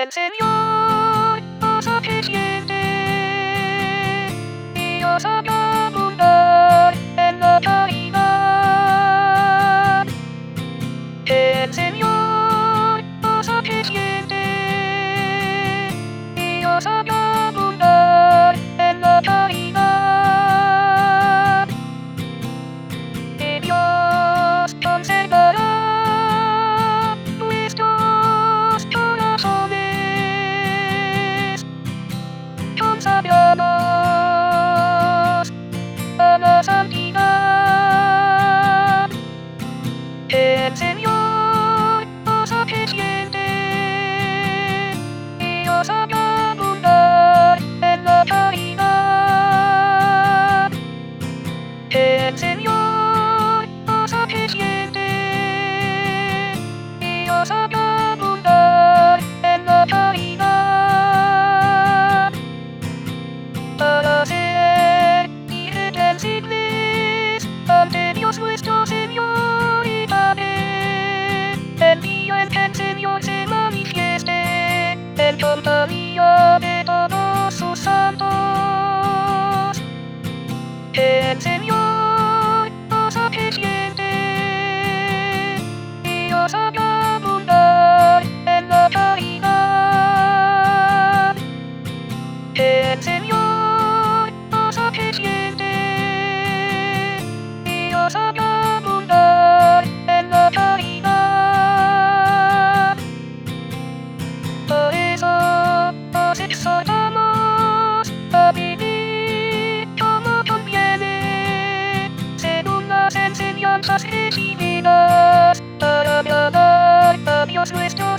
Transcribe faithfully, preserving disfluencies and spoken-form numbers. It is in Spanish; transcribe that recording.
El Señor os hace siente y os haga abundar en la caridad. El Señor os hace siente y os haga abundar en la caridad. Y Dios conservará nuestros corazones consagrados a la santidad. El Señor os hace siente y os haga abundar en la caridad. El Señor os hace siente y os haga abundar en la caridad. Para ser irreprensibles ante Dios nuestro Señor y Padre, el día en que el Señor se manifieste en compañía de todos sus santos. El Señor os hace siente y os haga abundar en la caridad. El Señor os hace siente y os haga abundar en la caridad. Por eso os exhortamos a vivir como conviene, según las enseñanzas recibidas, para agradar a Dios nuestro